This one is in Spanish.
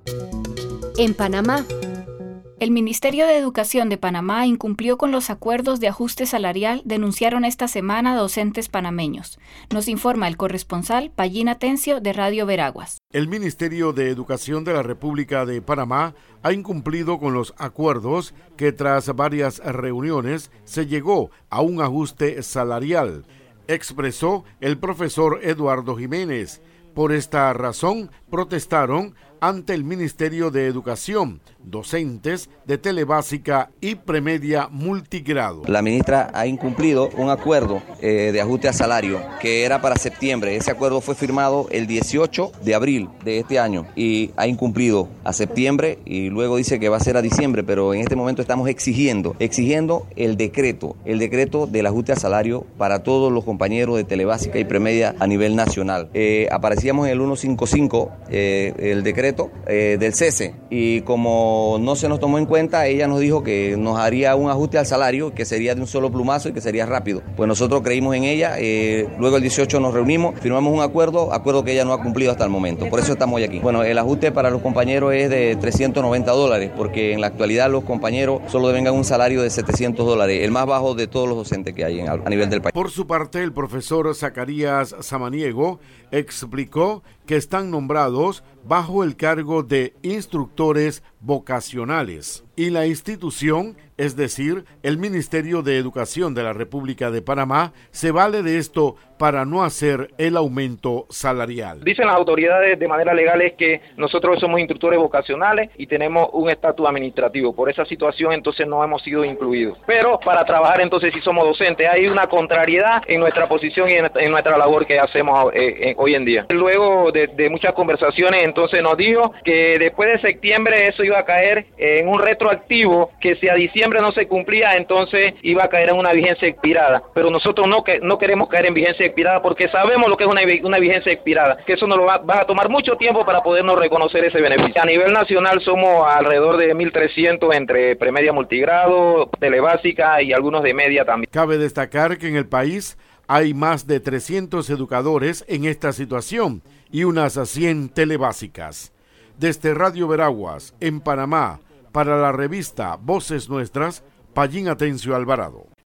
En Panamá, el Ministerio de Educación de Panamá incumplió con los acuerdos de ajuste salarial, denunciaron esta semana docentes panameños. Nos informa el corresponsal Payín Atencio de Radio Veraguas. El Ministerio de Educación de la República de Panamá ha incumplido con los acuerdos que tras varias reuniones se llegó a un ajuste salarial, expresó el profesor Eduardo Jiménez. Por esta razón protestaron ante el Ministerio de Educación, docentes de Telebásica y Premedia Multigrado. La ministra ha incumplido un acuerdo de ajuste a salario que era para septiembre. Ese acuerdo fue firmado el 18 de abril de este año y ha incumplido a septiembre y luego dice que va a ser a diciembre, pero en este momento estamos exigiendo el decreto del ajuste a salario para todos los compañeros de Telebásica y Premedia a nivel nacional. Aparecíamos en el 155, el decreto del cese, y como no se nos tomó en cuenta, ella nos dijo que nos haría un ajuste al salario que sería de un solo plumazo y que sería rápido. Pues nosotros creímos en ella, luego el 18 nos reunimos, firmamos un acuerdo que ella no ha cumplido hasta el momento, por eso estamos hoy aquí. Bueno, el ajuste para los compañeros es de $390, porque en la actualidad los compañeros solo devengan un salario de $700, el más bajo de todos los docentes que hay a nivel del país. Por su parte, el profesor Zacarías Samaniego explicó que están nombrados bajo el cargo de instructores vocacionales y la institución, es decir, el Ministerio de Educación de la República de Panamá, se vale de esto para no hacer el aumento salarial. Dicen las autoridades de manera legal es que nosotros somos instructores vocacionales y tenemos un estatus administrativo. Por esa situación entonces no hemos sido incluidos. Pero para trabajar entonces sí somos docentes. Hay una contrariedad en nuestra posición y en nuestra labor que hacemos hoy en día. Luego de muchas conversaciones entonces nos dijo que después de septiembre eso iba a caer en un retroactivo, que si a diciembre no se cumplía entonces iba a caer en una vigencia expirada. Pero nosotros no queremos caer en vigencia expirada porque sabemos lo que es una vigencia expirada, que eso nos va a tomar mucho tiempo para podernos reconocer ese beneficio. A nivel nacional somos alrededor de 1.300 entre Premedia Multigrado, Telebásica y algunos de media también. Cabe destacar que en el país hay más de 300 educadores en esta situación y unas 100 telebásicas. Desde Radio Veraguas, en Panamá, para la revista Voces Nuestras, Payín Atencio Alvarado.